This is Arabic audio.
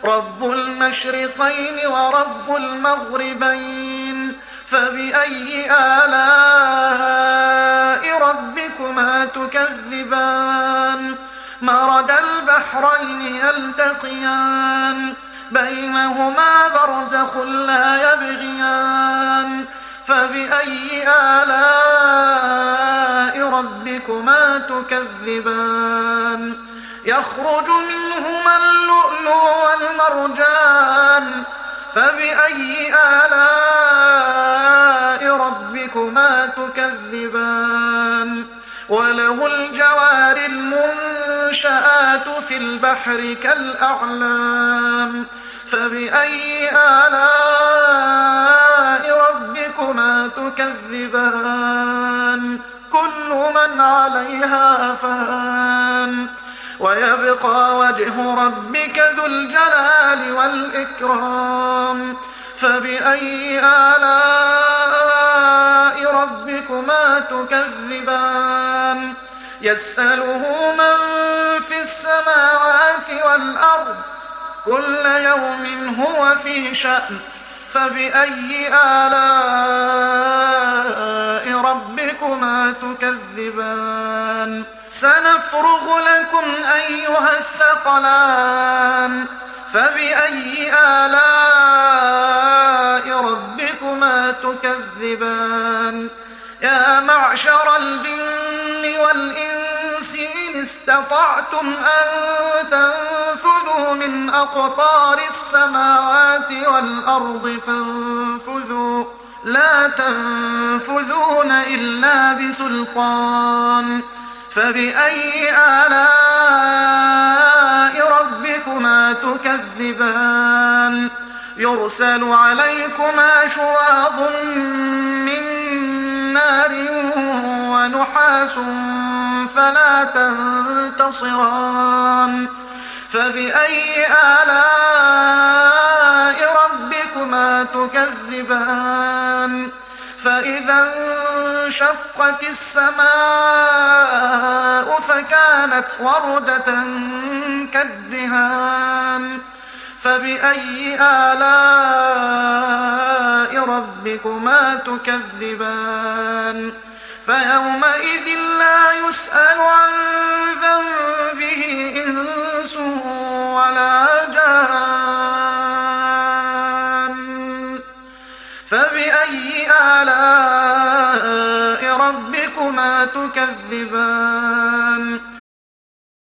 رب المشرقين ورب المغربين فبأي آلاء ربكما تكذبان مرج البحرين يلتقيان بينهما برزخ لا يبغيان فبأي آلاء ربكما تكذبان يخرج منهما اللؤلؤ والمرجان فبأي آلاء ربكما تكذبان وله الجوار المنشآت في البحر كالأعلام فبأي آلاء ربكما تكذبان كل من عليها فان ويبقى وجه ربك ذو الجلال والإكرام فبأي آلاء ربكما تكذبان يسأله من في السماوات والأرض كل يوم هو في شأن فبأي آلاء ربكما تكذبان سنفرغ لكم أيها الثقلان فبأي آلاء ربكما تكذبان يا معشر الجن والإنس إن استطعتم أن تنفذوا من أقطار السماوات والأرض فانفذوا لا تنفذون إلا بسلطان فبأي آلاء ربكما تكذبان يرسل عليكما شواظ من نار ونحاس فلا تنتصران فبأي آلاء ربكما تكذبان فإذا انشقت السماء فكانت وردة كالدهان فبأي آلاء ربكما تكذبان فيومئذ لا يسأل عن ذنبه إنس ولا جان فبأي آلاء ربكما تكذبان